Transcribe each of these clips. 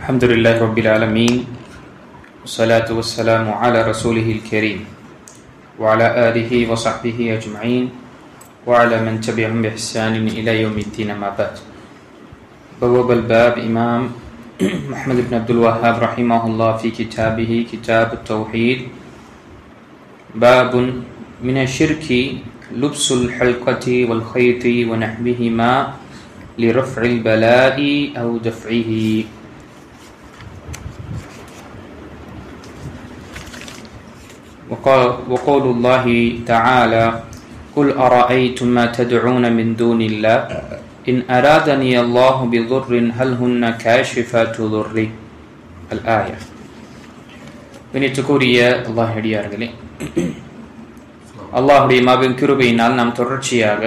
الحمد لله رب العالمين والصلاة والسلام على رسوله الكريم وعلى آله وصحبه أجمعين وعلى من تبعهم بإحسان إلى يوم الدين ما بعد. بواب الباب إمام محمد بن عبد الوهاب رحمه الله في كتابه كتاب التوحيد باب من الشرك لبس الحلقة والخيط ونحوهما لرفع البلاء أو دفعه. وقول الله تعالى قل أرأيتم ما تدعون من دون الله إن أرادني الله بضر هل هن كاشفات ضره الآية. வினித்துக்குரிய அல்லாஹ் அடியார்களே, அல்லாஹுடைய மாபெரும் கிருபையினால் நாம் தொடர்ச்சியாக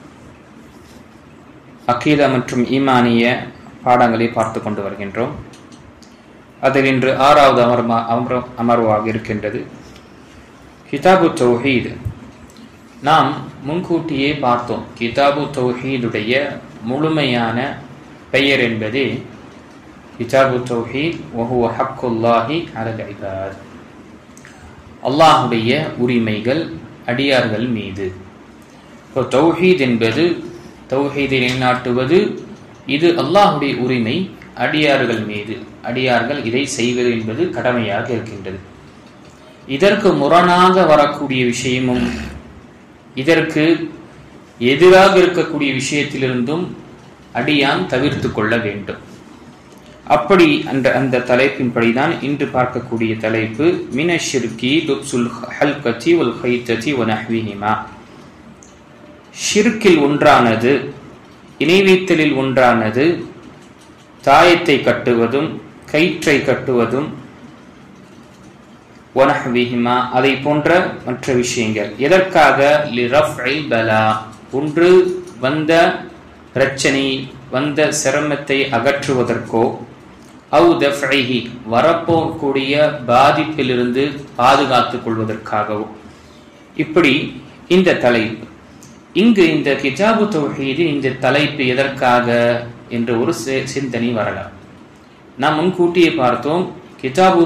அகீதா மற்றும் ஈமானிய பாடங்களை பார்த்து கொண்டு வருகின்றோம். அதில் இன்று 6வது அமர்வாக இருக்கின்றது கிதாபு தௌஹீத். நாம் முன்கூட்டியே பார்த்தோம், கிதாபு தௌஹீதுடைய முழுமையான பெயர் என்பது கிதாபு தௌஹீத் வஹுவ ஹக்குல்லாஹி அலல் இபாத், அல்லாஹுடைய உரிமைகள் அடியார்கள் மீது. தௌஹீத் என்பது தௌஹீதை நிலைநாட்டுவது, இது அல்லாஹுடைய உரிமை அடியார்கள் மீது. அடியார்கள் இதை செய்வது என்பது கடமையாக இருக்கின்றது. இதற்கு முரணாக வரக்கூடிய விஷயமும் இதற்கு எதிராக இருக்கக்கூடிய விஷயத்திலிருந்தும் அடியான் தவிர்த்து கொள்ள வேண்டும். அப்படி அந்த தலைப்பின்படிதான் இன்று பார்க்கக்கூடிய தலைப்பு மினஷிர்கி லுப்சுல் ஹல்கதி வல் ஹைததி வ நஹ்விஹிமா. ஷிர்கில் ஒன்றானது, இணை வைத்தலில் ஒன்றானது தாயத்தை கட்டுவதும் கயிற்றை கட்டுவதும் வனஹ்விஹிமா, அதை போன்ற மற்ற விஷயங்கள். எதற்காக? லிரஃப்இல் பலா, ஒன்று வந்த பிரச்சனை வந்த சிரமத்தை அகற்றுவதற்கோ, அவு தஃப்இஹி வரப்போக்கூடிய பாதிப்பிலிருந்து பாதுகாத்துக் கொள்வதற்காகவோ. இப்படி இந்த தலைப்பு. இங்கு இந்த கிதாபு தௌஹீது இந்த தலைப்பு எதற்காக என்ற ஒரு சிந்தனை வரலாம். நாம் முன்கூட்டியே பார்த்தோம், கிதாபு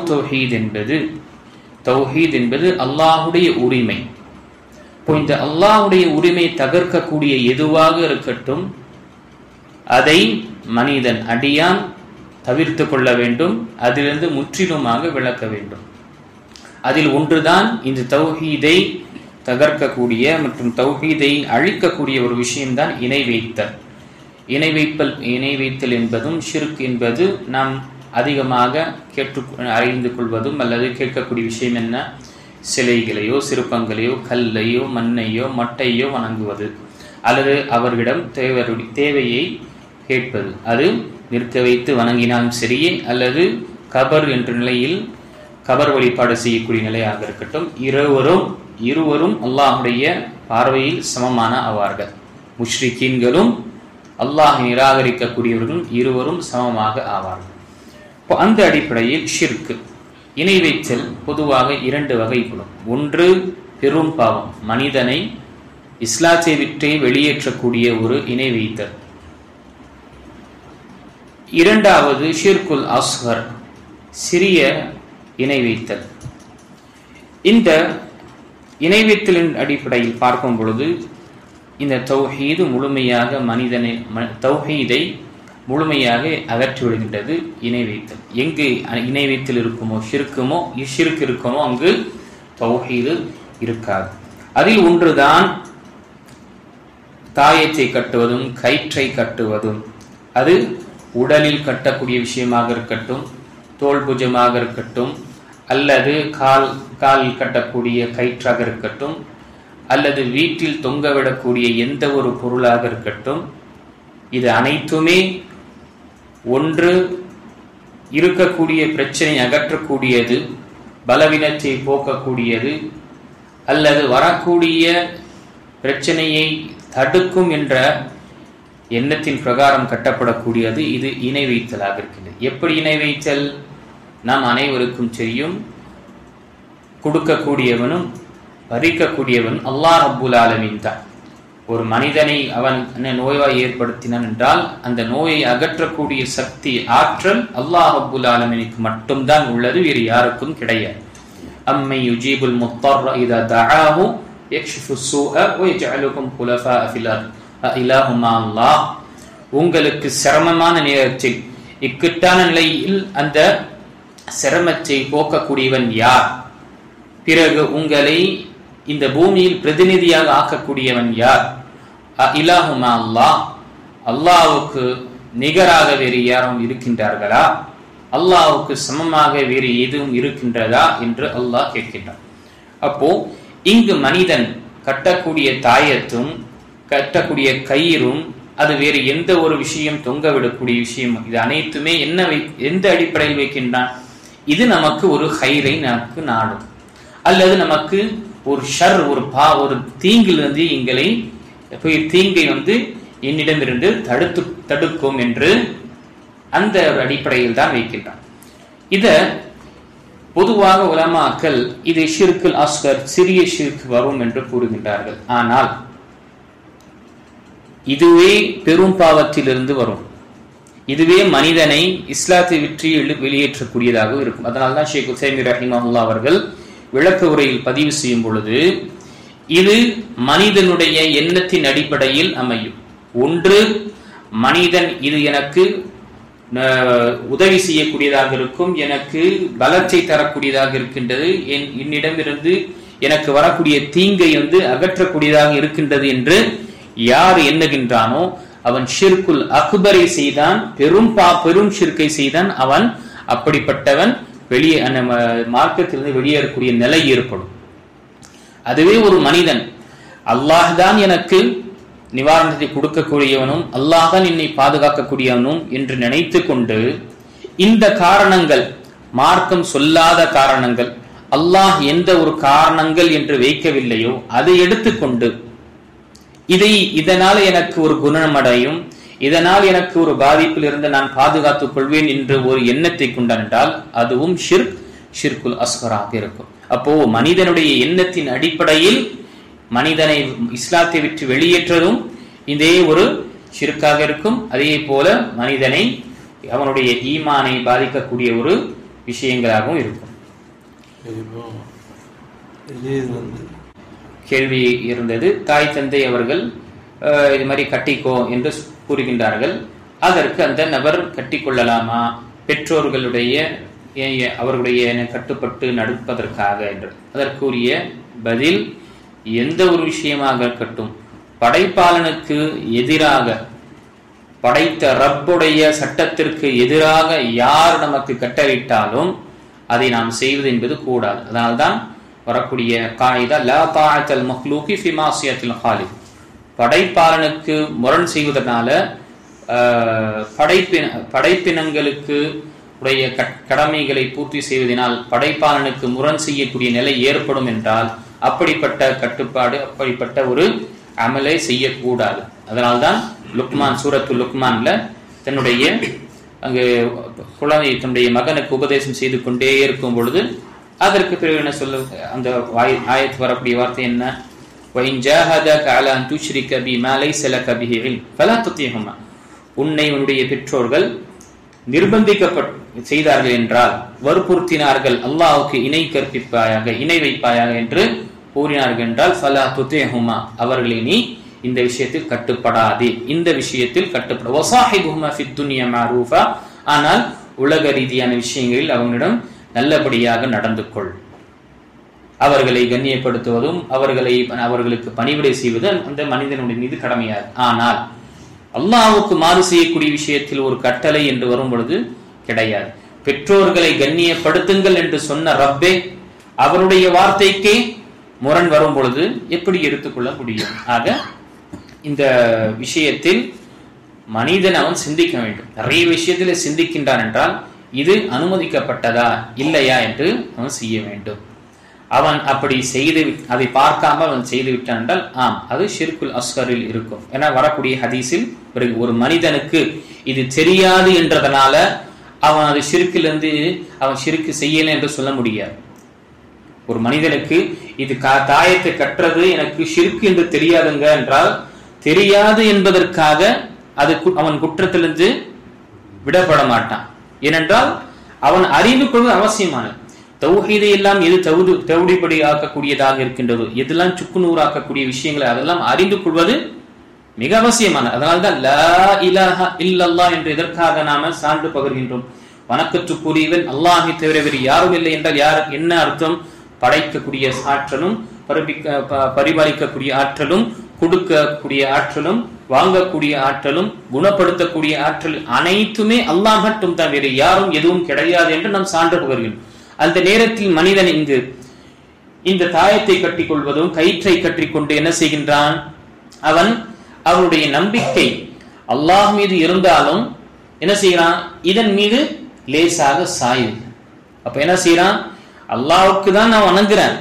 தௌஹீத் என்பது அல்லாஹுடைய உரிமை. இப்போ இந்த அல்லாஹுடைய உரிமை தகர்க்கக்கூடிய எதுவாக இருக்கட்டும், அதை மனிதன் அடியான் தவிர்த்து கொள்ள வேண்டும், அதிலிருந்து முற்றிலுமாக விளக்க வேண்டும். அதில் ஒன்றுதான் இந்த தௌஹீதை தகர்க்கக்கூடிய மற்றும் தௌஹீதை அழிக்கக்கூடிய ஒரு விஷயம்தான் இணை வைத்தல். இணை வைத்தல் என்பதும் ஷிர்க் என்பது நாம் அதிகமாக அறிந்து கொள்வதும் அல்லது கேட்கக்கூடிய விஷயம் என்ன? சிலைகளையோ சிற்பங்களையோ கல்லையோ மண்ணையோ மட்டையோ வணங்குவது, அல்லது அவர்களிடம் தேவையை கேட்பது. அது நிற்க வைத்து வணங்கினாலும் சரியே, அல்லது கபர் என்ற நிலையில் கபர் வழிபாடு செய்யக்கூடிய நிலையாக இருக்கட்டும், இருவரும் அல்லாஹுடைய பார்வையில் சமமான ஆவார்கள். முஷ்ரிக்கீன்களும் அல்லாஹை நிராகரிக்கக்கூடியவர்களும் இருவரும் சமமாக ஆவார்கள். அந்த அடிப்படையில் ஷிர்க் இணை வைத்தல் பொதுவாக 2 வகைப்படும். ஒன்று பெரும் பாவம், மனிதனை இஸ்லாத்தை விட்டே வெளியேற்றக்கூடிய ஒரு இணை வைத்தல். இரண்டாவது ஷிர்குல் அஸ்கர், சிறிய இணை வைத்தல். இந்த இணை வைத்தலின் அடிப்படையில் பார்க்கும் பொழுது இந்த தௌஹீது முழுமையாக தௌஹீதை முழுமையாக அகற்றி விடுகின்றது இணை வைத்தல். எங்கு இணை வைத்தல் இருக்குமோ ஷிர்க் இருக்குமோ அங்கு தௌஹீது இருக்காது. அதில் ஒன்றுதான் தாயத்தை கட்டுவதும் கயிற்றை கட்டுவதும். அது உடலில் கட்டக்கூடிய விஷயமாக இருக்கட்டும், தோல் புஜமாக இருக்கட்டும், அல்லது கால் கட்டக்கூடிய கயிற்றாக இருக்கட்டும், அல்லது வீட்டில் தொங்கவிடக்கூடிய எந்த ஒரு பொருளாக இருக்கட்டும், இது அனைத்துமே ஒன்று இருக்கக்கூடிய பிரச்சனை அகற்றக்கூடியது, பலவீனத்தை போக்கக்கூடியது, அல்லது வரக்கூடிய பிரச்சனையை தடுக்கும் என்ற எண்ணத்தின் பிரகாரம் கட்டப்படக்கூடியது. இது இணை வைத்தலாக இருக்கிறது. எப்படி இணை வைத்தல்? நாம் அனைவருக்கும் தெரியும், கொடுக்கக்கூடியவனும் பறிக்கக்கூடியவன் அல்லாஹ் ரப்புல் ஆலமீன் தான். ஒரு மனிதனை அவன் நோய்வாய் ஏற்படுத்தினான் என்றால் அந்த நோயை அகற்றக்கூடிய சக்தி, ஆற்றல் அல்லாஹ் ரப்புல் ஆலமீனுக்கு மட்டும்தான் உள்ளது, வேறு யாருக்கும் கிடையாது. அம்மை யுஜீபுல் முத்தர்ர இதா தஆஹு யக்ஷிஃபு ஸூஅ வ யஜ்அலுகும் குலஃபாஅ ஃபில் அர்த் இலாஹு மா அல்லாஹ். உங்களுக்கு சிரமமான நேரத்தில், இக்கட்டான நிலையில் அந்த சிரமத்தை போக்கக்கூடியவன் யார்? பிறகு உங்களை இந்த பூமியில் பிரதிநிதியாக ஆக்கக்கூடியவன் யார்? இலாஹுமா அல்லாஹ், அல்லாஹ்வுக்கு நிகராக வேறு யாரும் இருக்கின்றார்களா? அல்லாஹ்வுக்கு சமமாக வேறு எதுவும் இருக்கின்றதா என்று அல்லாஹ் கேட்கின்றான். அப்போ இங்கு மனிதன் கட்டக்கூடிய தாயத்தும் கட்டக்கூடிய கயிறும் அது வேறு எந்த ஒரு விஷயம் தொங்கவிடக்கூடிய விஷயம், இது அனைத்துமே எந்த அடிப்படையில் வைக்கின்றான்? இது நமக்கு ஒரு ஹைரை நமக்கு நாடும், அல்லது நமக்கு ஒரு ஷர், ஒரு தீங்கிலிருந்து எங்களை தீங்கை என்னிடமிருந்து தடுக்கும் என்று அந்த அடிப்படையில் தான் வைக்கின்றான். இத பொதுவாக உலமாக்கள் இது ஷிர்குல் அஸ்கர், சிறிய ஷிர்க் வரும் என்று கூறுகின்றார்கள். ஆனால் இதுவே பெரும் பாவத்திலிருந்து வரும், இதுவே மனிதனை இஸ்லாத்தை விட்டு வெளியேற்றக்கூடியதாக இருக்கும். அதனால்தான் ஷேக் உசைமி ரஹிமஹுல்லாஹ் அவர்கள் விளக்க உரையில் பதிவு செய்யும் பொழுது இது மனிதனுடைய எண்ணத்தின் அடிப்படையில் அமையும். ஒன்று, மனிதன் இது எனக்கு உதவி செய்யக்கூடியதாக இருக்கும், எனக்கு பலத்தை தரக்கூடியதாக இருக்கின்றது, என்னிடமிருந்து எனக்கு வரக்கூடிய தீங்கை அகற்றக்கூடியதாக இருக்கின்றது என்று யார் எண்ணுகின்றானோ அவன் ஷிர்குல் அக்பரை செய்தான், பெரும் ஷிர்கை செய்தான். அவன் அப்படிப்பட்டவன் வெளியே மார்க்கத்திலிருந்து வெளியேறக்கூடிய நிலை ஏற்படும். அதுவே ஒரு மனிதன் அல்லாஹ் தான் எனக்கு நிவாரணத்தை கொடுக்கக்கூடியவனும் அல்லாஹ் தான் என்னை பாதுகாக்கக்கூடியவனும் என்று நினைத்து கொண்டு இந்த காரணங்கள், மார்க்கம் சொல்லாத காரணங்கள், அல்லாஹ் எந்த ஒரு காரணங்கள் என்று வைக்கவில்லையோ அதை எடுத்துக்கொண்டு இதனால் எனக்கு ஒரு குணமடையும், இதனால் எனக்கு ஒரு பாதிப்பில் இருந்து நான் பாதுகாத்துக் கொள்வேன் என்று ஒரு எண்ணத்தை கொண்டால் அதுவும் ஷிர்குல் அஸ்கராக இருக்கும். அப்போ மனிதனுடைய எண்ணத்தின் அடிப்படையில் மனிதனை இஸ்லாத்தை விட்டு வெளியேற்றதும் இதே ஒரு ஷிர்காக இருக்கும். அதே போல மனிதனை அவனுடைய ஈமானை பாதிக்கக்கூடிய ஒரு விஷயங்களாகவும் இருக்கும். கேள்வி இருந்தது, தாய் தந்தை அவர்கள் இது மாதிரி கட்டிக்கோ என்று கூறுகின்றார்கள், அதற்கு அந்த நபர் கட்டிக்கொள்ளலாமா பெற்றோர்களுடைய அவர்களுடைய கட்டுப்பட்டு நடப்பதற்காக என்று? அதற்குரிய பதில், எந்த ஒரு விஷயமாக இருக்கட்டும், படைப்பாளனுக்கு எதிராக, படைத்த ரப்புடைய சட்டத்திற்கு எதிராக யார் நமக்கு கட்டளையிட்டாலும் அதை நாம் செய்வது என்பது கூடாது. அதனால்தான் வரக்கூடிய காயிதா லா தாஅத்தல் மக்லூகி ஃபி மாசியத்தில் ஹாலிக், படைப்பாளனுக்கு முரண் செய்வதனால படைப்பினங்களுக்கு உடைய கடமைகளை பூர்த்தி செய்வதனால் படைப்பாளனுக்கு முரண் செய்யக்கூடிய நிலை ஏற்படும் என்றால் அப்படிப்பட்ட கட்டுப்பாடு, அப்படிப்பட்ட ஒரு அமலை செய்யக்கூடாது. அதனால்தான் லுக்மான், சூரத்துல் லுக்மான்ல தன்னுடைய அங்கு குழந்தை தன்னுடைய மகனுக்கு உபதேசம் செய்து கொண்டே இருக்கும் பொழுது அதற்கு பிறகு என்ன சொல்ல, அந்த ஆயத்து வரக்கூடிய வார்த்தை என்ன? உன்னை உன்னுடைய பெற்றோர்கள் நிர்பந்திக்கப்பட்டு செய்தார்கள் என்றால், வற்புறுத்தினார்கள், அல்லாஹ்வுக்கு இணை கற்பிப்பாயாக, இணை வைப்பாயாக என்று கூறினார்கள் என்றால் ஃபலா துதிஹுமா, அவர்களை நீ இந்த விஷயத்தில் கட்டுப்படாதே, இந்த விஷயத்தில் கட்டுப்பட. வஸாஹிபுஹுமா ஃபித் துன்யா மஅரூஃபா, ஆனால் உலக ரீதியான விஷயங்களில் அவங்களிடம் நல்லபடியாக நடந்து கொள். அவர்களை கண்ணியப்படுத்துவதும் அவர்களுக்கு பணிவிடை செய்வதும் அந்த மனிதனுடைய மீது கடமையாகும். ஆனால் அல்லாஹ்வுக்கு மாறு செய்யக்கூடிய விஷயத்தில் ஒரு கட்டளை என்று வரும் பொழுது கிடையாது. பெற்றோர்களை கண்ணியப்படுத்துங்கள் என்று சொன்ன ரப்பே அவருடைய வார்த்தைக்கே முரண் வரும் பொழுது எப்படி எடுத்துக்கொள்ள முடியும்? ஆக இந்த விஷயத்தில் மனிதன் அவன் சிந்திக்க வேண்டும். நிறைய விஷயத்தில் சிந்திக்கின்றான் என்றால் இது அனுமதிக்கப்பட்டதா இல்லையா என்று அவன் செய்ய வேண்டும். அவன் அப்படி செய்து அதை பார்க்காமல் அவன் செய்து விட்டான் என்றால் ஆம், அது ஷிர்குல் அஸ்கரில் இருக்கும். ஏன்னா வரக்கூடிய ஹதீஸில் ஒரு மனிதனுக்கு இது தெரியாது என்றதனால அவன் அது ஷிர்கிலிருந்து அவன் ஷிர்கு செய்யலை என்று சொல்ல முடியாது. ஒரு மனிதனுக்கு இது தாயத்தை கட்டுறது எனக்கு ஷிர்கு என்று தெரியாதுங்க என்றால் தெரியாது என்பதற்காக அது அவன் குற்றத்திலிருந்து விடப்பட மாட்டான். ஏனென்றால் அவன் அறிந்து கொள்வது அவசியமானது. தௌஹீதை எல்லாம் எது தௌடிப்படி ஆக்கக்கூடியதாக இருக்கின்றதோ, எதெல்லாம் சுக்குநூறாக்கக்கூடிய விஷயங்களை அதெல்லாம் அறிந்து கொள்வது மிக அவசியமானது. அதனால்தான் லா இலாஹா இல்லல்லாஹ் என்று எதற்காக நாம சான்று பகர்கின்றோம்? வணக்கத்துக்குரியவன் அல்லாஹை தவிர வேறு யாரும் இல்லை என்றால் யார் என்ன அர்த்தம்? படைக்கக்கூடிய ஆற்றலும், பரிபாலிக்கக்கூடிய ஆற்றலும், கொடுக்கக்கூடிய ஆற்றலும், வாங்கக்கூடிய ஆற்றலும், குணப்படுத்தக்கூடிய ஆற்றல் அனைத்துமே அல்லாஹ் மட்டும் தான், வேறு யாரும் எதுவும் கிடையாது என்று நாம் சான்று பகர்கிறோம். அந்த நேரத்தில் மனிதன் இங்கு இந்த தாயத்தை கட்டிக் கொள்வதும் கயிற்றை கட்டிக்கொண்டு என்ன செய்கின்றான்? அவனுடைய நம்பிக்கை அல்லாஹ் மீது இருந்தாலும் என்ன செய்யறான்? இதன் மீது லேசாக சாயுது. அப்ப என்ன செய்யறான்? அல்லாஹ்வுக்கு தான் நான் வணங்குறேன்,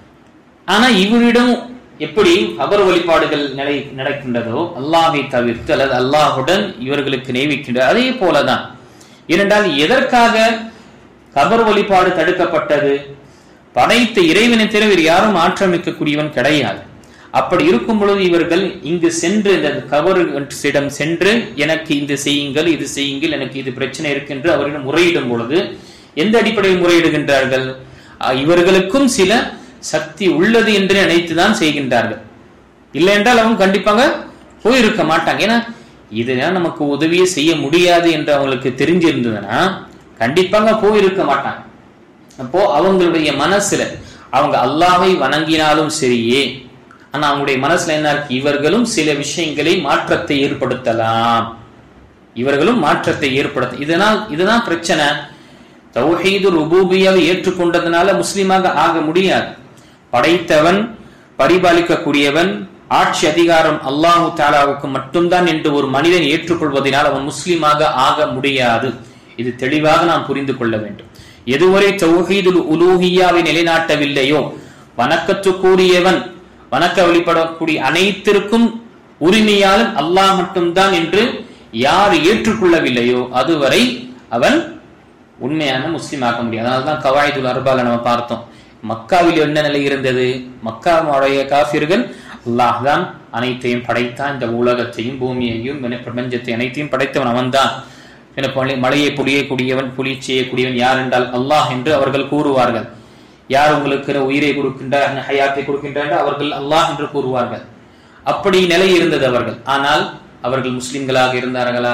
ஆனா இவரிடம் எப்படி கபர் வழிபாடுகள் நடக்கின்றதோ அல்லாஹை தவிர்த்து அல்லது அல்லாஹுடன் இவர்களுக்கு நியமிக்கின்ற அதே போலதான். ஏனென்றால் எதற்காக கபர் வழிபாடு தடுக்கப்பட்டது? படைத்த இறைவனை தவிர யாரும் ஆற்றமிக்கக்கூடியவன் கிடையாது. அப்படி இருக்கும் பொழுது இவர்கள் இங்கு சென்று இந்த கபரிடம் சென்று எனக்கு இது செய்யுங்கள், இது செய்யுங்கள், எனக்கு இது பிரச்சனை இருக்கு அவரிடம் முறையிடும் பொழுது எந்த அடிப்படையில் முறையிடுகின்றார்கள்? இவர்களுக்கும் சில சக்தி உள்ளது என்று நினைத்துதான் செய்கின்றார்கள். இல்லை என்றால் அவங்க கண்டிப்பாக போயிருக்க மாட்டாங்க. ஏன்னா இதனால் நமக்கு உதவியே செய்ய முடியாது என்று அவங்களுக்கு தெரிஞ்சிருந்ததுன்னா கண்டிப்பாக போயிருக்க மாட்டாங்க. அப்போ அவங்களுடைய மனசுல அவங்க அல்லாஹ்வை வணங்கினாலும் சரியே, ஆனா அவங்களுடைய மனசுல என்ன இருக்கு? இவர்களும் சில விஷயங்களை மாற்றத்தை ஏற்படுத்தலாம், இவர்களும் மாற்றத்தை ஏற்படுத்த. இதுதான் பிரச்சனை. தௌஹீது ருபூபியாவை ஏற்றுக்கொண்டதுனால முஸ்லிமாக ஆக முடியாது. படைத்தவன், பரிபாலிக்கக்கூடியவன், ஆட்சி அதிகாரம் அல்லாஹு தஆலாவுக்கு மட்டும்தான் என்று ஒரு மனிதன் ஏற்றுக்கொள்வதனால் அவன் முஸ்லிமாக ஆக முடியாது. இது தெளிவாக நாம் புரிந்து கொள்ள வேண்டும். எதுவரை தௌஹீதுல் உலூஹிய்யாவை நிலைநாட்டவில்லையோ, வணக்கத்துக்குரியவன், வணக்க வழிபடக்கூடிய அனைத்திற்கும் உரிமையாளன் அல்லாஹ் மட்டும்தான் என்று யார் ஏற்றுக்கொள்ளவில்லையோ அதுவரை அவன் உண்மையான முஸ்லிம் ஆக முடியாது. அதனால்தான் கவாயிதுல் அர்பால நம்ம பார்த்தோம். மக்காவில் என்ன நிலை இருந்தது? மக்காவுடைய காஃபிர்கள் அல்லாஹ் தான் அனைத்தையும் படைத்தான், இந்த உலகத்தையும் பூமியையும் பிரபஞ்சத்தை அனைத்தையும் படைத்தவன் அவன்தான், மழையை பொழியக்கூடியவன், பொழி செய்யக்கூடியவன் யார் என்றால் அல்லாஹ் என்று அவர்கள் கூறுவார்கள். யார் உங்களுக்கு உயிரை கொடுக்கின்றார், ஹயாத்தை கொடுக்கின்றார் அவர்கள் அல்லாஹ் என்று கூறுவார்கள். அப்படி நிலை இருந்தது அவர்கள். ஆனால் அவர்கள் முஸ்லிம்களாக இருந்தார்களா?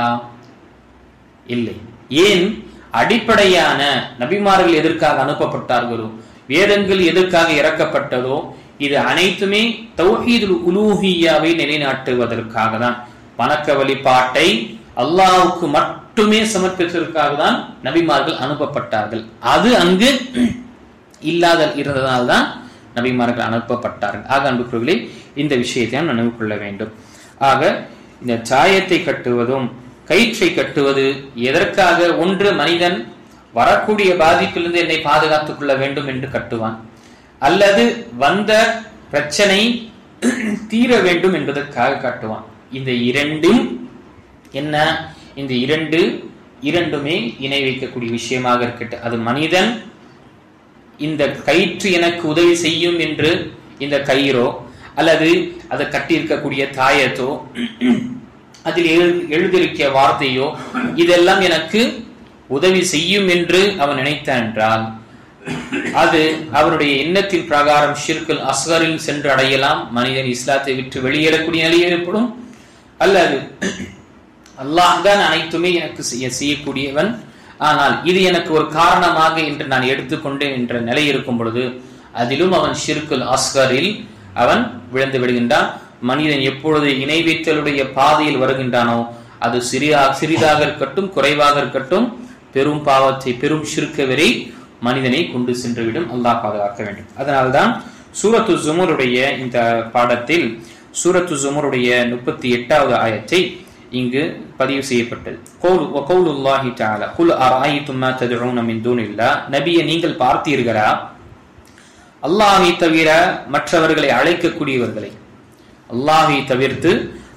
இல்லை. ஏன்? அடிப்படையான நபிமார்கள் எதற்காக அனுப்பப்பட்டார்களோ, வேதங்கள் எதற்காக இறக்கப்பட்டதோ, இது அனைத்துமே தௌஹீதுல் உலூஹிய்யாவை நிலைநாட்டுவதற்காக தான். வணக்க வழிபாட்டை அல்லாஹ்வுக்கு மட்டுமே சமர்ப்பிப்பதற்காக தான் நபிமார்கள் அனுப்பப்பட்டார்கள். அது அங்கு இல்லாத இருந்ததால்தான் நபிமார்கள் அனுப்பப்பட்டார்கள். ஆக அன்புக்குரியவர்களே, இந்த விஷயத்தை நினைவு கொள்ள வேண்டும். ஆக இந்த சாயத்தை கட்டுவதும் கயிற்றை கட்டுவது எதற்காக? ஒன்று, மனிதன் வரக்கூடிய பாதிப்பிலிருந்து என்னை பாதுகாத்துக் கொள்ள வேண்டும் என்று கட்டுவான், அல்லது வந்த பிரச்சனை தீர வேண்டும் என்பதற்காக கட்டுவான். இந்த இரண்டும் என்ன? இந்த இரண்டுமே இணை வைக்கக்கூடிய விஷயமாக இருக்கட்டும். அது மனிதன் இந்த கயிற்று எனக்கு உதவி செய்யும் என்று இந்த கயிறோ அல்லது அதை கட்டியிருக்கக்கூடிய தாயத்தோ அதில் எழுதியிருக்க வார்த்தையோ இதெல்லாம் எனக்கு உதவி செய்யும் என்று அவன் நினைத்தான் என்றால் அது அவருடைய எண்ணத்தின் பிரகாரம் ஷிர்குல் அஸ்கரில் சென்று அடையலாம். மனிதன் இஸ்லாத்தை விட்டு வெளியேறக்கூடிய நிலை ஏற்படும். அல்லது அல்லாஹ் தான் அனைத்துமே எனக்கு செய்யக்கூடியவன், ஆனால் இது எனக்கு ஒரு காரணமாக என்று நான் எடுத்துக்கொண்டேன் என்ற நிலை இருக்கும் பொழுது அதிலும் அவன் ஷிர்குல் அஸ்கரில் அவன் விழுந்து விடுகின்றான். மனிதன் எப்பொழுது இணை வைத்தலுடைய பாதையில் வருகின்றானோ அது சிறிதாக இருக்கட்டும் குறைவாக இருக்கட்டும் பெரும் பாவத்தை, பெரும் ஷிர்க் வரை மனிதனை கொண்டு சென்றுவிடும். அல்லாஹ் பாதுகாக்க வேண்டும். அதனால்தான் சூரத்து ஜுமருடைய இந்த பாடத்தில் சூரத்து ஜுமருடைய 38வது ஆயத்தை இங்கு பதிவு செய்யப்பட்டது. கௌலுல்லாஹி தஆலா குல் அரஐதும் மா ததுஊன மின் தூனில்லாஹ், நபியே நீங்கள் பார்த்தீர்களா அல்லாஹ்வை தவிர மற்றவர்களை அழைக்கக்கூடியவர்களை, அல்லாஹ்வை தவிர்த்து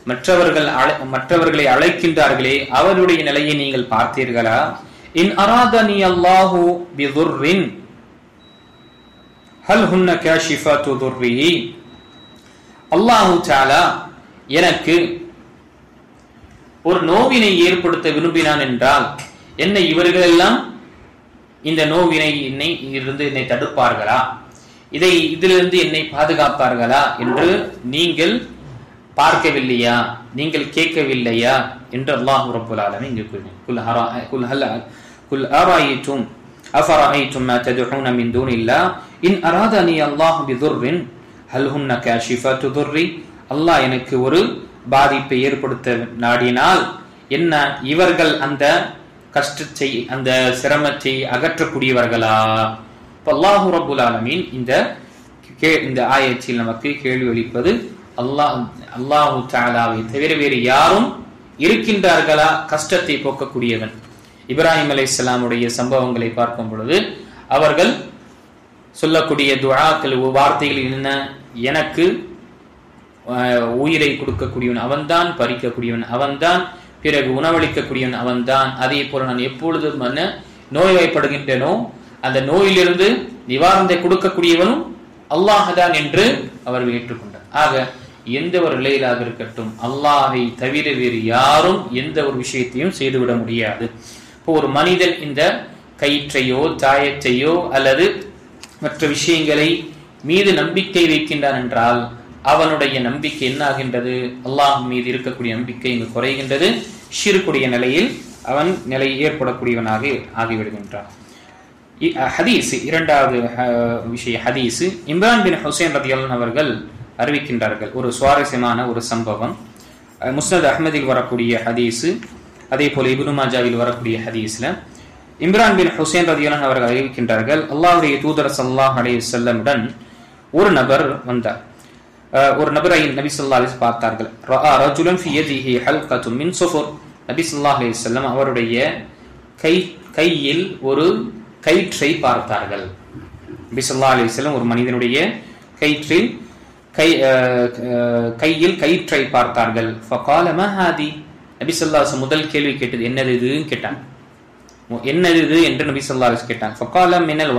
மற்றவர்களை அழைக்கின்றார்களே அவருடைய நிலையை நீங்கள் பார்த்தீர்களா? இன் அராதனி அல்லாஹு பிதுர்ரின் ஹல் ஹுன்ன காஷிஃபாத்து துர்ரிஹி, அல்லாஹ் தஆலா எனக்கு ஒரு நோவினை ஏற்படுத்த விரும்பினான் என்றால் என்னை இவர்கள் எல்லாம் இந்த நோவினை என்னை தடுப்பார்களா, இதிலிருந்து என்னை பாதுகாப்பார்களா என்று நீங்கள் பார்க்கவில்லையா, நீங்கள் கேட்கவில்லையா என்று அல்லாஹ் ரப்பல் ஆலமீன் இங்கு கூறினார். குல் அராயிதும் அஃபரஐதும் மா ததுஊன மின் தூனில்லாஹ் இன் அராதனி அல்லாஹ் பிதுர்ரின் ஹல் ஹுன்ன காஷிஃபாத்து துர்ரி. அல்லாஹ் எனக்கு ஒரு பாதிப்பை ஏற்படுத்த நாடினால் என்ன இவர்கள் அந்த கஷ்டத்தை அந்த சிரமத்தை அகற்றக்கூடியவர்களா? அல்லாஹ் ரப்பல் ஆலமீன் இந்த ஆயத்தில் நமக்கு கேள்வி அளிப்பது, அல்லாஹ் தஆலாவை தவிர வேறு யாரும் இருக்கின்றார்களா கஷ்டத்தை போக்கக்கூடியவன்? இப்ராஹிம் அலைஹிஸ்ஸலாமுடைய சம்பவங்களை பார்க்கும் பொழுது அவர்கள் சொல்லக்கூடிய துஆக்கள் வார்த்தைகள் என்ன? எனக்கு உயிரை கொடுக்கக்கூடியவன் அவன்தான், பறிக்கக்கூடியவன் அவன்தான், பிறகு உணவளிக்கக்கூடியவன் அவன்தான். அதே போல நான் எப்பொழுது நோய்வாய்ப்படுகின்றனோ அந்த நோயிலிருந்து நிவாரணத்தை கொடுக்கக்கூடியவனும் அல்லாஹ்தான் என்று அவர்கள் ஏற்றுக்கொண்டார். ஆக எந்த ஒரு நிலையிலாக இருக்கட்டும் அல்லாஹை தவிர வேறு யாரும் எந்த ஒரு விஷயத்தையும் செய்துவிட முடியாது. இப்போ ஒரு மனிதன் இந்த கயிற்றையோ தாயத்தையோ அல்லது மற்ற விஷயங்களை மீது நம்பிக்கை வைக்கின்றான் என்றால் அவனுடைய நம்பிக்கை என்ன ஆகின்றது? அல்லாஹ் மீது இருக்கக்கூடிய நம்பிக்கை இங்கு குறைகின்றது. ஷிர்க்குடைய நிலையில் அவன் நிலை ஏற்படக்கூடியவனாக ஆகிவிடுகின்றான். ஹதீஸ், இரண்டாவது விஷய ஹதீஸ், இம்ரான் பின் ஹுசைன் ரலியல்லாஹு அவர்கள் அறிவிக்கின்றார்கள் ஒரு சுவாரஸ்யமான ஒரு சம்பவம். முஸ்னத் அஹ்மதில் வரக்கூடிய ஹதீஸ், அதே போல இப்னு மாஜாவில் வரக்கூடிய ஹதீஸ்ல இம்ரான் பின் ஹுசைன் ரலியல்லாஹு அவர்கள் அறிவிக்கின்றார்கள், அல்லாஹ்வுடைய தூதர் ஸல்லல்லாஹு அலைஹி வஸல்லமுடன் ஒரு நபர் வந்தார். ஒரு நபரை நபி ஸல்லல்லாஹு அலைஹி வஸல்லம் பார்த்தார்கள். ரஆ ரஜுலன் ஃபி யதிஹி ஹல்கத்தும் மின் சுஃபர். நபி ஸல்லல்லாஹு அலைஹி வஸல்லம் அவருடைய கையில் ஒரு கயிற்றை பார்த்தார்கள். நபி ஸல்லல்லாஹு அலைஹி வஸல்லம் ஒரு மனிதனுடைய கையில் கயிற்றை பார்த்தார்கள். ஃபகால மா ஹாதி. நபி ஸல்லல்லாஹு அலைஹி வஸல்லம் முதல் கேள்வி கேட்டது என்னது இதுன்னு கேட்டாங்க. என்னது இது என்று நபி ஸல்லல்லாஹு அலைஹி வஸல்லம் கேட்டாங்க. ஃபகால மினல்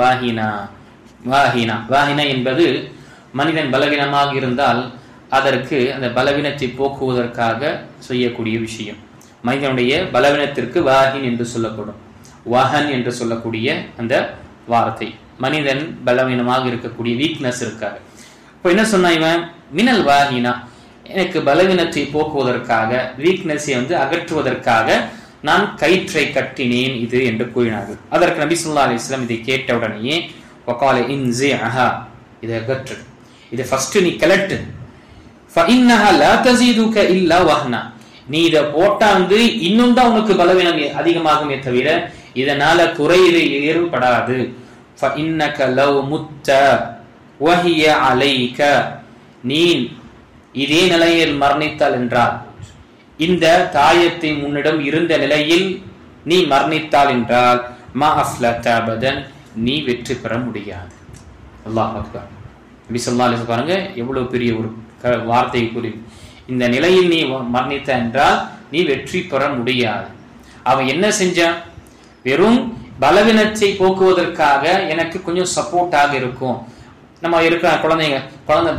வாஹினா என்பது மனிதன் பலவீனமாக இருந்தால் அதற்கு அந்த பலவீனத்தை போக்குவதற்காக செய்யக்கூடிய விஷயம். மனிதனுடைய பலவீனத்திற்கு வாஹின் என்று சொல்லப்படும், வஹன் என்று சொல்லக்கூடிய அந்த வார்த்தை. மனிதன் பலவீனமாக இருக்கக்கூடிய வீக்னஸ் இருக்காது. இப்போ என்ன சொன்னா இவன்? மினல் வாஹினா, எனக்கு பலவீனத்தை போக்குவதற்காக, வீக்னஸை அகற்றுவதற்காக நான் கயிற்றை கட்டினேன் இது என்று கூறினார்கள். அதற்கு நபி ஸல்லல்லாஹு அலைஹி வஸல்லம் இதை கேட்ட உடனே வகால இன்ஸிஅஹா, இதை அகற்று, இதை ஃபர்ஸ்ட் நீ கலட்டு. ஃபஇன்னஹா லா தஸீதுக இல்லா வஹ்னா, நீ இதை போட்டா இன்னும் தான் உனக்கு பலவீனம் அதிகமாகுமே தவிர இதனால குறைவு ஏற்படாது. ஃபஇன்னக லவ் முத்த வஹிய அலைக, நீ இதே நிலையில் மரணித்தால் என்றால், இந்த தாயத்தை முன்னிடம் இருந்த நிலையில் நீ மரணித்தால் என்றால் மா அஃப்லத அபதன், நீ வெற்றி பெற முடியாது. அல்லாஹ் அக்பர். நபி ஸல்லல்லாஹு அலைஹி வஸல்லம் பாருங்க எவ்வளவு பெரிய ஒரு வார்த்தை கூறி, இந்த நிலையில் நீ மரணித்த என்றால் நீ வெற்றி பெற முடியாது. அவன் என்ன செஞ்சான்? வெறும் பலவீனத்தை போக்குவதற்காக எனக்கு கொஞ்சம் சப்போர்ட்டாக இருக்கும். நம்ம இருக்கிற குழந்தை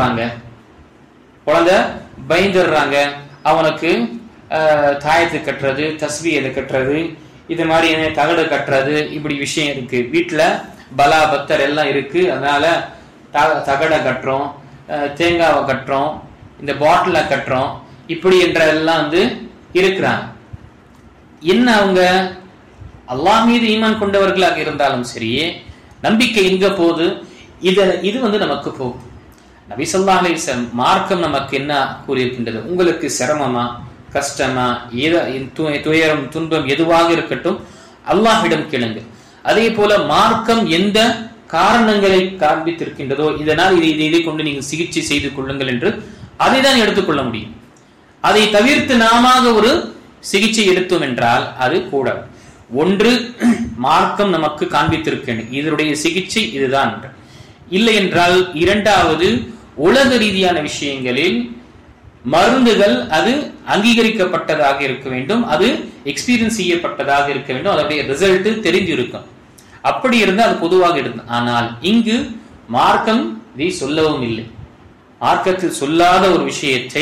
பயந்துடுறாங்க, அவனுக்கு தாயத்து கட்டுறது, தஸ்பீஹ் கட்டுறது, இது மாதிரி தகடு கட்டுறது, இப்படி விஷயம் இருக்கு. வீட்டுல பலா பத்தர் எல்லாம் இருக்கு, அதனால தகடை கட்டுறோம், தேங்காவை கட்டுறோம், இந்த பாட்டில கட்டுறோம், இப்படி என்ற எல்லாம் இருக்கிறாங்க. என்ன அவங்க அல்லாஹ் மீது ஈமான் கொண்டவர்களாக இருந்தாலும் சரியே, நம்பிக்கை எங்க போகுது? இது நமக்கு போகும். நபி ஸல்லல்லாஹு அலைஹி வஸல்லம் மார்க்கம் நமக்கு என்ன கூறியிருக்கின்றது? உங்களுக்கு சிரமமா, கஷ்டமா, துயரம், துன்பம் எதுவாக இருக்கட்டும் அல்லாஹ்விடம் கேளுங்க. அதே போல மார்க்கம் எந்த காரணங்களை காண்பித்திருக்கின்றதோ இதனால் இதை கொண்டு நீங்கள் சிகிச்சை செய்து கொள்ளுங்கள் என்று அதை தான் எடுத்துக்கொள்ள முடியும். அதை தவிர்த்து நாம ஒரு சிகிச்சை எடுத்தோம் என்றால் அது கூட ஒன்று மார்க்கம் நமக்கு காண்பித்திருக்கின்ற இதனுடைய சிகிச்சை இதுதான் இல்லை என்றால், இரண்டாவது உலக ரீதியான விஷயங்களில் மருந்துகள் அது அங்கீகரிக்கப்பட்டதாக இருக்க வேண்டும், அது எக்ஸ்பீரியன்ஸ் செய்யப்பட்டதாக இருக்க வேண்டும், அதனுடைய ரிசல்ட் தெரிஞ்சு இருக்கும். அப்படி இருந்தால் அது பொதுவாக இருக்கும். ஆனால் இங்கு மார்க்கம் இதை சொல்லவும் இல்லை. மார்க்கத்தில் சொல்லாத ஒரு விஷயத்தை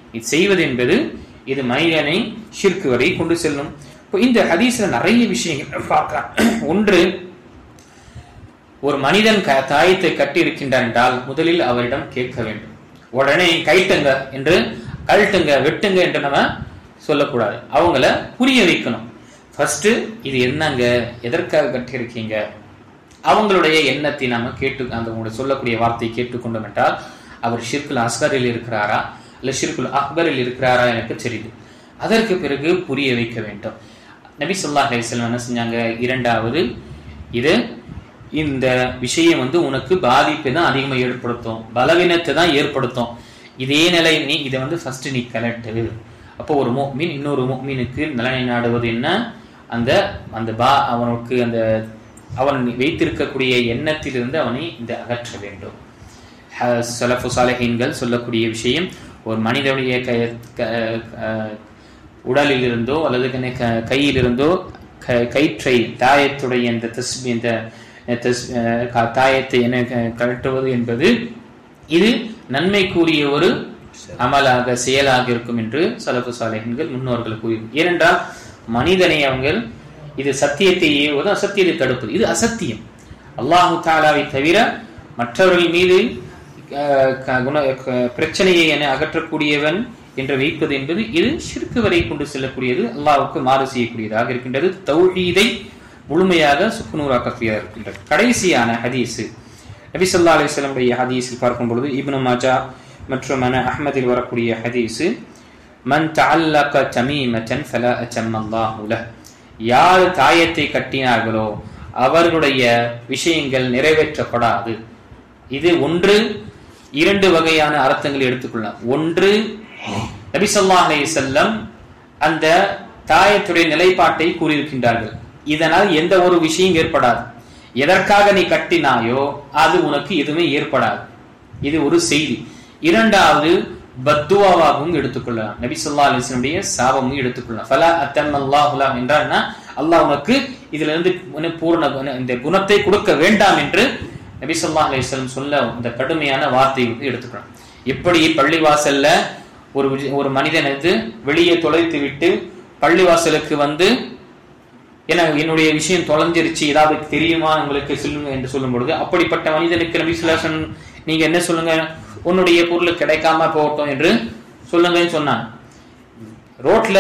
இது செய்வது என்பது இது மனிதனை ஷிர்க் வரை கொண்டு செல்லும். இப்போ இந்த ஹதீஸ்ல நிறைய விஷயங்கள் பார்க்கலாம். ஒன்று, ஒரு மனிதன் தாயத்தை கட்டி இருக்கின்றார் என்றால் முதலில் அவரிடம் கேட்க வேண்டும். உடனே கைட்டுங்க என்று, கழட்டுங்க, வெட்டுங்க என்று நம்ம சொல்லக்கூடாது. அவங்கள புரிய வைக்கணும். ஃபர்ஸ்ட் இது என்னங்க, எதற்காக கட்டியிருக்கீங்க, அவங்களுடைய எண்ணத்தை நாம கேட்டு அந்த சொல்லக்கூடிய வார்த்தையை கேட்டுக்கொண்டோம் என்றால் அவர் ஷிர்குல் அஸ்கரில் இருக்கிறாரா இல்ல ஷிர்குல் அக்பரில் இருக்கிறாரா எனக்கு தெரியுது. அதற்கு பிறகு புரிய வைக்க வேண்டும். நபி ஸல்லல்லாஹு அலைஹி வஸல்லம் என்ன செஞ்சாங்க? இரண்டாவது, இது இந்த விஷயம் உனக்கு பாதிப்பை தான் அதிகமாக ஏற்படுத்தும், பலவீனத்தை தான் ஏற்படுத்தும். இதே நிலை நீ இதை ஃபர்ஸ்ட் நீ கலட்டு. அப்போ ஒரு முஃமின் இன்னொரு முஃமினுக்கு நலனை நாடுவது என்ன? அந்த அந்த அவனுக்கு அந்த அவன் வைத்திருக்கக்கூடிய எண்ணத்திலிருந்து அவனை இந்த அகற்ற வேண்டும். ஸலஃபு ஸாலிஹீன்கள் சொல்லக்கூடிய விஷயம், ஒரு மனிதனுடைய உடலில் இருந்தோ அல்லது கையில் இருந்தோ கயிற்றை தாயத்துடைய இந்த தாயத்தை கழட்டுவது என்பது இது நன்மைக்குரிய ஒரு அமலாக செயலாக இருக்கும் என்று ஸலஃபு ஸாலிஹீன்கள் முன்னோர்கள் கூறி. ஏனென்றால் மனிதனை அவங்க இது சத்தியத்தை ஏவுவது, அசத்தியத்தை தடுப்பது, இது அசத்தியம். அல்லாஹு தஆலாவை தவிர மற்றவர்கள் மீது பிரச்சனையை அகற்றக்கூடியவன் என்று வைப்பது என்பது இது ஷிர்க் வரை கொண்டு செல்லக்கூடியது, அல்லாஹ்வுக்கு மாறு செய்யக்கூடியதாக இருக்கின்றது. தௌஹீதை முழுமையாக சுக்குநூறாக்கக்கூடியதாக இருக்கின்றது. கடைசியான ஹதீஸ் நபி ஸல்லல்லாஹு அலைஹி வஸல்லம் உடைய ஹதீஸில் பார்க்கும் பொழுது இப்னு மாஜா மற்றும் அஹ்மதில் வரக்கூடிய ஹதீஸ், மன் தஅல்லக தமீமத்தன் ஃபலா அத்தம்மல்லாஹு லஹ், யார் தாயத்தை கட்டினார்களோ அவர்களுடைய விஷயங்கள் நிறைவேற்றப்படாது. இது ஒன்று, இரண்டு வகையான அர்த்தங்களை எடுத்துக்கொள்ளலாம். ஒன்று, நபி ஸல்லல்லாஹு அலைஹி வஸல்லம் அந்த தாயத்துடைய நிலைப்பாட்டை கூறியிருக்கின்றார்கள். இதனால் எந்த ஒரு விஷயம் ஏற்படாது. எதற்காக நீ கட்டினாயோ அது உனக்கு எதுவுமே ஏற்படாது. இது ஒரு செய்தி. இரண்டாவது, பத்துவாவாகவும் எடுத்துக்கொள்ளலாம். நபி ஸல்லல்லாஹு அலைஹி வஸல்லம் உடைய சாபமும் எடுத்துக்கொள்ளலாம். ஃபலா அத்தம்மல்லாஹு லஹ் என்றால் அல்லாஹ் உனக்கு இதுல இருந்து பூர்ண இந்த குணத்தை கொடுக்க வேண்டாம் என்று நபி ஸல்லல்லாஹு அலைஹி வஸல்லம் சொல்ல இந்த கடுமையான வார்த்தையை எடுத்துக்கலாம். எப்படி பள்ளிவாசல்ல ஒரு மனிதன் வெளியே தொலைத்து விட்டு பள்ளிவாசலுக்கு என்னுடைய விஷயம் தொலைஞ்சிருச்சு, ஏதாவது தெரியுமா உங்களுக்கு சொல்லுங்க என்று சொல்லும் பொழுது, அப்படிப்பட்ட மனிதனுக்கு நபி ஸல்லல்லாஹு அலைஹி வஸல்லம் நீங்க என்ன சொல்லுங்க, உன்னுடைய பொருள் கிடைக்காம போகட்டும் என்று சொல்லுங்கன்னு சொன்னான். ரோட்ல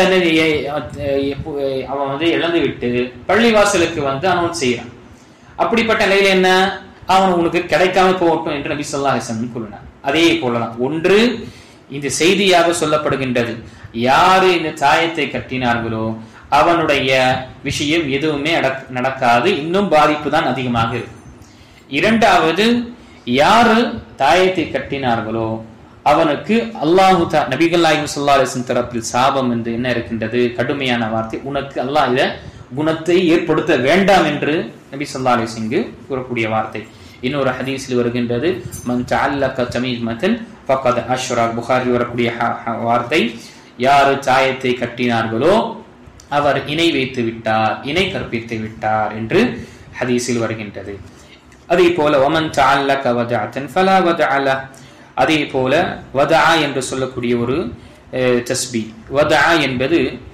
அவன் இழந்து விட்டு பள்ளிவாசலுக்கு அனௌன்ஸ் செய்யறான். அப்படிப்பட்ட நிலையில என்ன, அவன் உனக்கு கிடைக்காம போகட்டும் என்று நபி ஸல்லல்லாஹு அலைஹி வஸல்லம் கூறினார். அதே போலதான் ஒன்று இந்த செய்தியாக சொல்லப்படுகின்றது, யாரு இந்த தாயத்தை கட்டினார்களோ அவனுடைய விஷயம் எதுவுமே நடக்காது, இன்னும் பாதிப்பு தான் அதிகமாக இருக்கு. இரண்டாவது, யாரு தாயத்தை கட்டினார்களோ அவனுக்கு அல்லாஹு நபிகள் நாயகம் ஸல்லல்லாஹு அலைஹி வஸல்லம் தரப்பில் சாபம் என்று என்ன இருக்கின்றது, கடுமையான வார்த்தை. உனக்கு அல்லாஹ் இத குணத்தை ஏற்படுத்த வேண்டாம் என்று நபி ஸல்லல்லாஹு அலைஹி வஸல்லம் கூறக்கூடிய வார்த்தை. இன்னொரு ஹதீஸில் வருகின்றது, மன் தஅல்லக தமீமத்தன் ஃபகத் அஷ்ரக், புகாரி வரக்கூடிய வார்த்தை, யாரு தாயத்தை கட்டினார்களோ அவர் இணை வைத்து விட்டார், இணை கற்பித்து விட்டார் என்று ஹதீஸில் வருகின்றது. அதே போல வமன் தஅல்லக வதஅத்தன் ஃபலா வதஅ லஹ், அதே போல வதஅ என்று சொல்லக்கூடிய ஒரு தஸ்பீ. வதஅ என்பது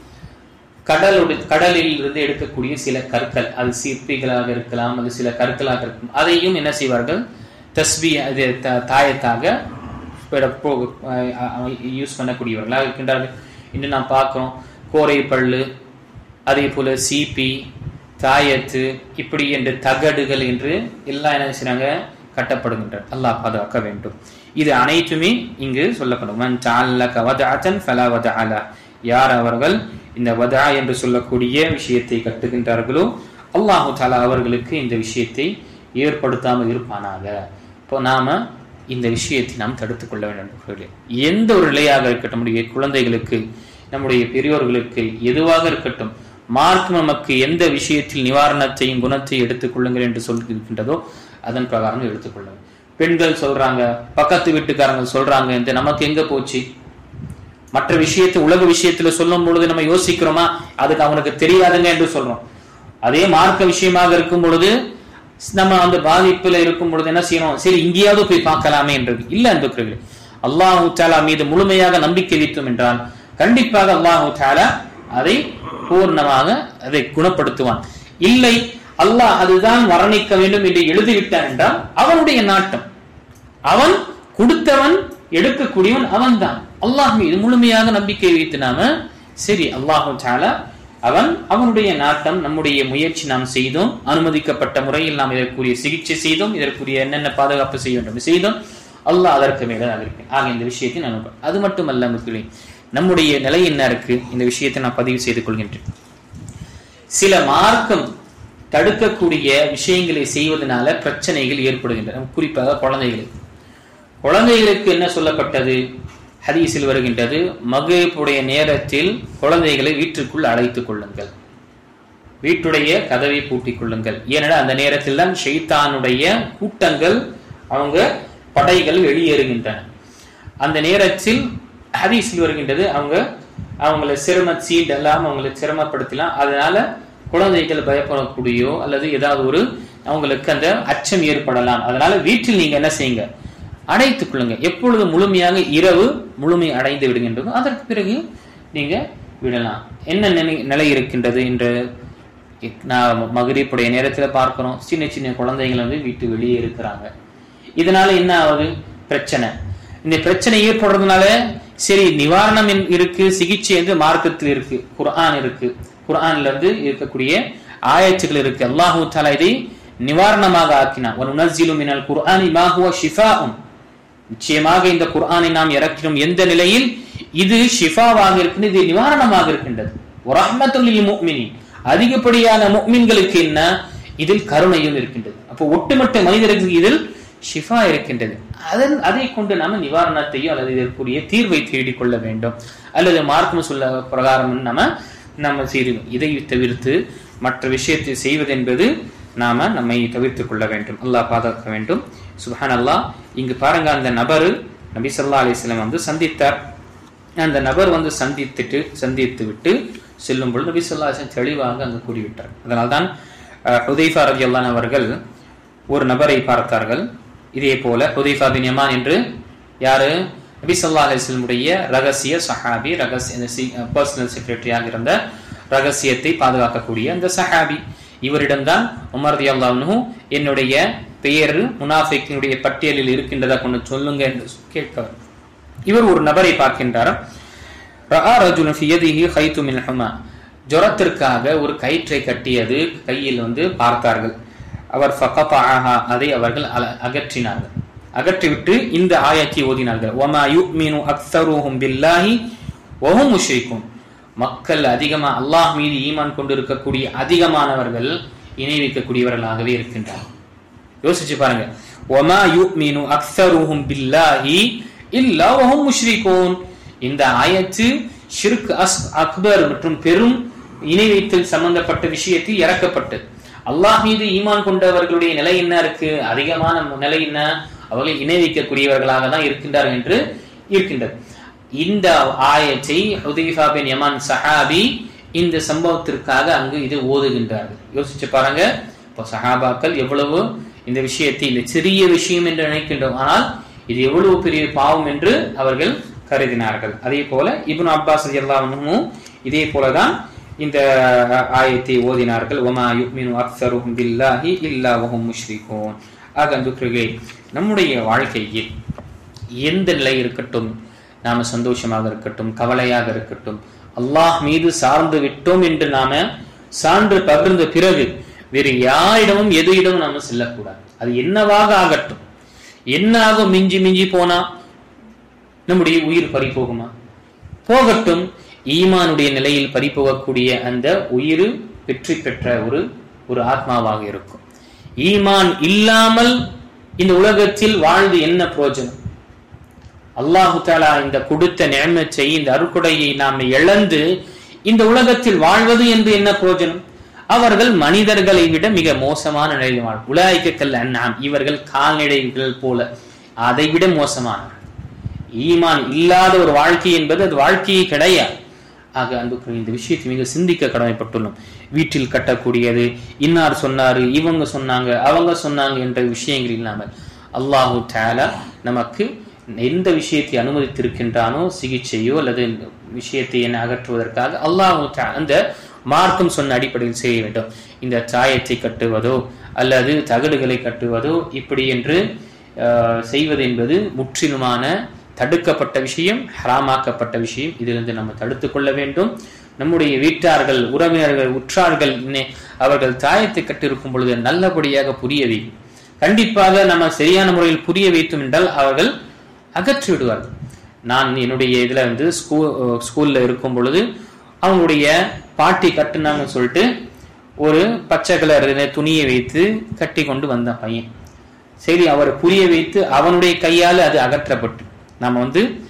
கடலில் இருந்து எடுக்கக்கூடிய சில கற்கள், அது சிற்பிகளாக இருக்கலாம், அது சில கற்களாக இருக்கும். அதையும் என்ன செய்வார்கள், தஸ்பீ தாயத்தாக யூஸ் பண்ணக்கூடியவர்களாக இருக்கின்றார்கள். இன்று நாம் பார்க்கிறோம், கோரை பல்லு, அதே போல சீப்பி, தாயத்து, இப்படி என்று தகடுகள் என்று எல்லாம் என்ன செய்றாங்க, கட்டப்படுகின்றன. அல்லாஹ் பாதுகாக்க வேண்டும். இது அனைத்துமே இங்கு சொல்லப்படும். மன் தஅல்லக வதஅத்தன் ஃபலா வதஅ லஹ், யார் அவர்கள் இந்த வதா என்று சொல்லக்கூடிய விஷயத்தை கட்டுகின்றார்களோ அல்லாஹு தஆலா அவர்களுக்கு இந்த விஷயத்தை ஏற்படுத்தாமல் இருப்பானாக. இப்போ நாம இந்த விஷயத்தை நாம் தடுத்துக் கொள்ள வேண்டும். எந்த ஒரு நிலையாக இருக்கட்டும், நம்முடைய குழந்தைகளுக்கு, நம்முடைய பெரியோர்களுக்கு, எதுவாக இருக்கட்டும், மார்க்கம் நமக்கு எந்த விஷயத்தில் நிவாரணத்தையும் குணத்தை எடுத்துக் கொள்ளுங்கள் என்று சொல்லி இருக்கின்றதோ அதன் பிரகாரம் எடுத்துக்கொள்ளுங்கள். பெண்கள் சொல்றாங்க, பக்கத்து வீட்டுக்காரங்க சொல்றாங்க என்று நமக்கு எங்க போச்சு? மற்ற விஷயத்தை உலக விஷயத்துல சொல்லும் பொழுது நம்ம யோசிக்கிறோமா, அதுக்கு அவனுக்கு தெரியாதுங்க என்று சொல்றோம். அதே மார்க்க விஷயமாக இருக்கும் பொழுது நம்ம அந்த பாதிப்புல இருக்கும் பொழுது என்ன செய்யணும், சரி இங்கேயாவது போய் பார்க்கலாமே என்று இல்ல. அன்புக்குரியவர்களே, அல்லாஹு தஆலா மீது முழுமையாக நம்பிக்கை வைத்தோம் என்றால் கண்டிப்பாக அல்லாஹு தஆலா அதை பூர்ணமாக அதை குணப்படுத்துவான். இல்லை அல்லாஹ் அதுதான் மரணிக்க வேண்டும் என்று எழுதிவிட்டான் என்றால் அவனுடைய நாட்டம், அவன் கொடுத்தவன் எடுக்கக்கூடியவன் அவன் தான். அல்லாஹ் மீது முழுமையாக நம்பிக்கை வைத்து நாம சரி அல்லாஹு தஆலா அவனுடைய நாட்டம், நம்முடைய முயற்சி நாம் செய்தோம், அனுமதிக்கப்பட்ட முறையில் நாம் இதற்குரிய சிகிச்சை செய்தோம், இதற்குரிய என்னென்ன பாதுகாப்பு செய்ய வேண்டும் செய்தோம், அல்லாஹ் அதற்கு மேலே இருப்பேன். ஆக இந்த விஷயத்தை நான் அது மட்டுமல்ல முஸ்லிம், நம்முடைய நிலை என்ன இருக்கு இந்த விஷயத்தை நான் பதிவு செய்து கொள்கின்றேன். சில மார்க்கம் தடுக்கக்கூடிய விஷயங்களை செய்வதனால பிரச்சனைகள் ஏற்படுகின்றன. குறிப்பாக குழந்தைகளுக்கு என்ன சொல்லப்பட்டது? ஹதீஸில் வருகின்றது, மக்ரிபுடைய நேரத்தில் குழந்தைகளை வீட்டுக்குள் அழைத்துக் கொள்ளுங்கள், வீட்டுடைய கதவை பூட்டிக் கொள்ளுங்கள். ஏனென்றால் அந்த நேரத்தில் தான் ஷைத்தானுடைய கூட்டங்கள், அவங்க படைகள் வெளியேறுகின்றன. அந்த நேரத்தில் ஹதீஸில் வருகின்றது, அவங்களை சீண்டெல்லாம் அவங்களை சிரமப்படுத்தலாம். அதனால குழந்தைகள் பயப்படக்கூடியோ அல்லது ஏதாவது ஒரு அவங்களுக்கு அந்த அச்சம் ஏற்படலாம். அதனால வீட்டில் நீங்க என்ன செய்யுங்க, அடைத்துக் கொள்ளுங்க. எப்பொழுது முழுமையாக இரவு முழுமை அடைந்து விடுகின்றதோ அதற்கு பிறகு நீங்க விடலாம். என்ன நிலை இருக்கின்றது என்று நான் மக்ரிபுடைய நேரத்தில் பார்க்கிறோம், சின்ன சின்ன குழந்தைகள் வீட்டு வெளியே இருக்கிறாங்க. இதனால என்ன ஆகுது? பிரச்சனை. இந்த பிரச்சனை ஏற்படுறதுனால சரி நிவாரணம் இருக்கு, சிகிச்சை என்று மார்க்கத்தில் இருக்கு, குர்ஆன் இருக்கு, குர்ஆன்ல இருக்கக்கூடிய ஆயத்துகள் இருக்கு. அல்லாஹு தஆலா இதை நிவாரணமாக ஆக்கினான். வனுனஸ்ஸிலு மினல் குர்ஆனி மா ஹுவ ஷிஃபாஉன், நிச்சயமாக இந்த குர்ஆனை நாம் இறக்கிறோம் எந்த நிலையில் இது ஷிஃபாவாக இருக்கின்றது, இது நிவாரணமாக இருக்கின்றது. வரஹ்மத்துல் லில் முஃமினீன், அதிகப்படியான முஃமின்களுக்கு என்ன இதில் கருணையும் இருக்கின்றது. அப்போ ஒட்டுமொத்த மனிதர்களுக்கு இதில் ஷிஃபா இருக்கின்றது. அதை கொண்டு நாம நிவாரணத்தையோ அல்லது இதற்குரிய தீர்வை தேடிக் கொள்ள வேண்டும். அல்லது மார்க்கம் சொல்ல பிரகாரம் நம்ம செய்வோம். இதை தவிர்த்து மற்ற விஷயத்தை செய்வது என்பது நம்மை தவிர்த்துக் கொள்ள வேண்டும். அல்லாஹ் பாதுகாக்க வேண்டும். சுப்ஹானல்லாஹ். இங்கு பாருங்க, அந்த நபர் நபி ஸல்லல்லாஹு அலைஹி வஸல்லம் சந்தித்தார். அந்த நபர் சந்தித்து விட்டு செல்லும் பொழுது நபி ஸல்லல்லாஹு அலைஹி வஸல்லம் தெளிவாக அங்கு கூறிவிட்டார். அதனால்தான் ஹுதைஃபா ரலியல்லாஹு அன்ஹு அவர்கள் ஒரு நபரை பார்த்தார்கள். இதே போல ஹுதைஃபா பின் யமான் என்று யாரு? நபி ஸல்லல்லாஹு அலைஹி வஸல்லம் உடைய ரகசிய சஹாபி, பர்சனல் செக்ரட்டரியாக இருந்த ரகசியத்தை பாதுகாக்கக்கூடிய அந்த சஹாபி. இவரிடம்தான் உமர் ரலியல்லாஹு அன்ஹு என்னுடைய பெயர் முனாஃபிக்கினுடைய பட்டியலில் இருக்கின்றதா கொண்டு சொல்லுங்க என்று கேட்கிறார். இவர் ஒரு நபரை பார்க்கின்றார். ரஆ ரஜுலன் ஃபி யதிஹி கைது மின் ஹுமா, ஜுரத்திற்காக ஒரு கயிற்றை கட்டியது கையில் பார்த்தார்கள். அவர் ஃபகதஅஹா, அதை அவர்கள் அகற்றினார்கள். அகற்றிவிட்டு இந்த ஆயத்தை ஓதினார்கள். வமா யுமினு அக்ஸருஹும் பில்லாஹி வஹும் முஷ்ரிகூன், மக்கள் அதிகமா அல்லாஹ் மீது ஈமான் கொண்டிருக்கக்கூடிய அதிகமானவர்கள் இணை வைக்கக்கூடியவர்களாகவே இருக்கின்றார்கள். யோசிச்சு பாருங்க. வமா யுமினு அக்ஸருஹும் பில்லாஹி இல்லா வஹும் முஷ்ரிகூன், இந்த ஆயத்து ஷிர்க் அக்பர் மற்றும் பெரும் இணை வைத்தல் சம்பந்தப்பட்ட விஷயத்தில் இறக்கப்பட்டது. அல்லாஹ் மீது ஈமான் கொண்டவர்களுடைய நிலை என்ன இருக்கு? அதிகமான நிலை என்ன? அவர்கள் இணை வைக்கக்கூடியவர்களாக தான் இருக்கின்றார்கள் என்று இருக்கின்றது. இந்த ஆயத்தை ஹுதைஃபா பின் யமான் சஹாபி இந்த சம்பவத்திற்காக அங்கு இது ஓதுகின்றார்கள். யோசிச்சு பாருங்க. இப்போ சஹாபாக்கள் எவ்வளவு இந்த விஷயத்தை இந்த சிறிய விஷயம் என்று நினைக்கின்றோம், ஆனால் இது எவ்வளவு பெரிய பாவம் என்று அவர்கள் கருதினார்கள். அதே போல இப்னு அப்பாஸ் ரலியல்லாஹு அன்ஹு இதே போலதான் இந்த ஆயத்தை ஓதினார்கள். வமா யுமினு அக்ஸருஹும் பில்லாஹி இல்லா வஹும் முஷ்ரிகூன். ஆக அன்புக்குரியவர்களே, நம்முடைய வாழ்க்கையில் எந்த நிலை இருக்கட்டும், நாம சந்தோஷமாக இருக்கட்டும், கவலையாக இருக்கட்டும், அல்லாஹ் மீது சார்ந்து விட்டோம் என்று நாம சான்று பகிர்ந்த பிறகு வேறு யாரிடமும் எதுயிடமும் நாம செல்லக்கூடாது. அது என்னவாக ஆகட்டும். என்ன ஆகும்? மிஞ்சி மிஞ்சி போனா நம்முடைய உயிர் பறி போகுமா? போகட்டும். ஈமானுடைய நிலையில் பறிபோகக்கூடிய அந்த உயிர் வெற்றி பெற்ற ஒரு ஆத்மாவாக இருக்கும். ஈமான் இல்லாமல் இந்த உலகத்தில் வாழ்ந்து என்ன பிரயோஜனம்? அல்லாஹு தஆலா இந்த கொடுத்த நிஅமத்தை, இந்த அருட்கொடையை நாம் இழந்து இந்த உலகத்தில் வாழ்வது என்று என்ன பிரயோஜனம்? அவர்கள் மனிதர்களை விட மிக மோசமான நிலையில் வாழ். உலாயிக கல் அன்ஆம், இவர்கள் கால்நடைகள் போல, அதை விட மோசமானவர்கள். ஈமான் இல்லாத ஒரு வாழ்க்கை என்பது அது வாழ்க்கையே கிடையாது. ஆக அன்புக்குரிய இந்த விஷயத்தை மிக சிந்திக்க கடமைப்பட்டுள்ளோம். வீட்டில் கட்டக்கூடியது, இன்னார் சொன்னாரு, இவங்க சொன்னாங்க, அவங்க சொன்னாங்க என்ற விஷயங்கள் இல்லாமல் அல்லாஹு தஆலா நமக்கு எந்த விஷயத்தை அனுமதித்திருக்கின்றானோ, சிகிச்சையோ அல்லது விஷயத்தை என்ன அகற்றுவதற்காக அல்லாஹ் அந்த மார்க்கம் சொன்ன அடிப்படையில் செய்ய வேண்டும். இந்த சாயத்தை கட்டுவதோ அல்லது தகடுகளை கட்டுவதோ இப்படி என்று செய்வது என்பது முற்றிலுமான தடுக்கப்பட்ட விஷயம், ஹராமாக்கப்பட்ட விஷயம். இதிலிருந்து நம்ம தடுத்து கொள்ள வேண்டும். நம்முடைய வீட்டார்கள், உறவினர்கள், உற்றார்கள் அவர்கள் தாயத்தை கட்டிருக்கும் பொழுது நல்லபடியாக புரிய வைக்கும். கண்டிப்பாக நம்ம சரியான முறையில் புரிய வைத்தோம் என்றால் அவர்கள் அகற்றி விடுவார்கள். நான் என்னுடைய இதுல ஸ்கூல்ல இருக்கும் பொழுது அவங்களுடைய பாட்டி கட்டுனாங்கன்னு சொல்லிட்டு ஒரு பச்சை கலர் துணியை வைத்து கட்டி கொண்டு வந்த பையன். சரி, அவரை புரிய வைத்து அவனுடைய கையால் அது அகற்றப்பட்டு நாம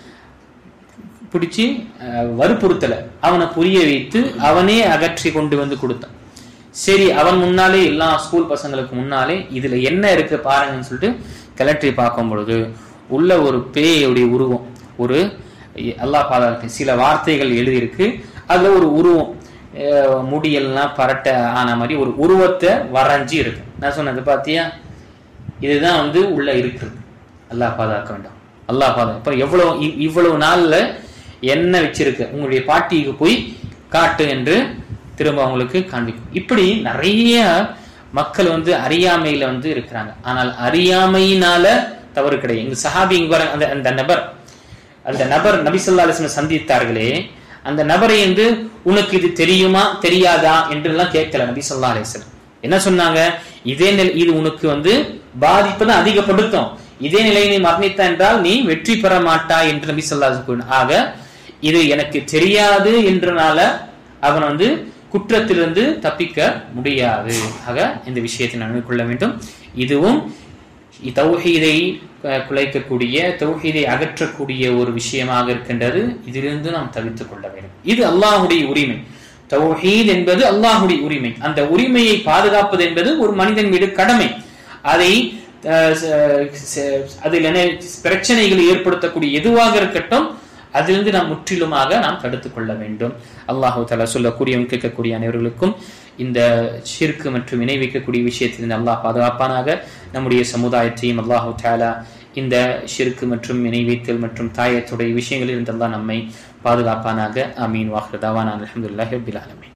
பிடிச்சி வற்புறுத்தல, அவனை புரிய வைத்து அவனே அகற்றி கொண்டு வந்து கொடுத்தான். சரி, அவன் முன்னாலே எல்லா ஸ்கூல் பசங்களுக்கு முன்னாலே இதுல என்ன இருக்கு பாருங்கன்னு சொல்லிட்டு கிளற்றி பார்க்கும் பொழுது உள்ள ஒரு பேயுடைய உருவம், ஒரு அல்லாஹ் பாதுகாக்க சில வார்த்தைகள் எழுதியிருக்கு. அதுல ஒரு உருவம், முடியெல்லாம் பரட்ட ஆன மாதிரி ஒரு உருவத்தை வரைஞ்சி இருக்கு. நான் சொன்னது பாத்தியா, இதுதான் உள்ள இருக்குது. அல்லாஹ் பாதுகாக்க வேண்டாம், அல்லாஹ் பாதுகாக்க. இவ்வளவு நாள்ல என்ன வச்சிருக்கு, உங்களுடைய பாட்டிக்கு போய் காட்டு என்று திரும்ப அவங்களுக்கு காண்பிக்கும். இப்படி நிறைய மக்கள் அறியாமையில இருக்கிறாங்க. ஆனால் அறியாமையினால தவறு கிடையாது. இங்க சஹாபி அந்த நபர் நபி ஸல்லல்லாஹு அலைஹி வஸல்லம் சந்தித்தார்களே, அந்த நபரை உனக்கு இது தெரியுமா தெரியாதா என்று எல்லாம் கேட்கல. நபி ஸல்லல்லாஹு அலைஹி வஸல்லம் என்ன சொன்னாங்க, இதே நிலை இது உனக்கு பாதிப்பு தான் அதிகப்படுத்தும், இதே நிலையை நீ மரணித்தா என்றால் நீ வெற்றி பெற மாட்டாய் என்று நபி ஸல்லல்லாஹு அலைஹி வஸல்லம். ஆக இது எனக்கு தெரியாது என்றனால அவன் குற்றத்திலிருந்து தப்பிக்க முடியாது. ஆக இந்த விஷயத்தை நன்கு கொள்ள வேண்டும். இதுவும் தௌஹீதை குலைக்கக்கூடிய, தௌஹீதை அகற்றக்கூடிய ஒரு விஷயமாக இருக்கின்றது. இதிலிருந்து நாம் தவிர்த்துக் கொள்ள வேண்டும். இது அல்லாஹுடைய உரிமை. தௌஹீத் என்பது அல்லாஹுடைய உரிமை. அந்த உரிமையை பாதுகாப்பது என்பது ஒரு மனிதன் மீது கடமை. அதில் என்ன பிரச்சனைகளை ஏற்படுத்தக்கூடிய எதுவாக இருக்கட்டும், அதிலிருந்து நாம் முற்றிலுமாக நாம் தடுத்துக் கொள்ள வேண்டும். அல்லாஹு தஆலா சொல்லக்கூடிய கேட்கக்கூடிய அனைவர்களுக்கும் இந்த ஷிர்க் மற்றும் இணை வைக்கக்கூடிய விஷயத்திலிருந்து அல்லாஹ் பாதுகாப்பானாக. நம்முடைய சமுதாயத்தையும் அல்லாஹு தஆலா இந்த ஷிர்க் மற்றும் இணை வைத்தல் மற்றும் தாயத்துடைய விஷயங்களில் இருந்து அல்லாஹ் நம்மை பாதுகாப்பானாக. ஆமீன். வாஹிரு தஅவானா அல்ஹம்துலில்லாஹி ரப்பில் ஆலமீன்.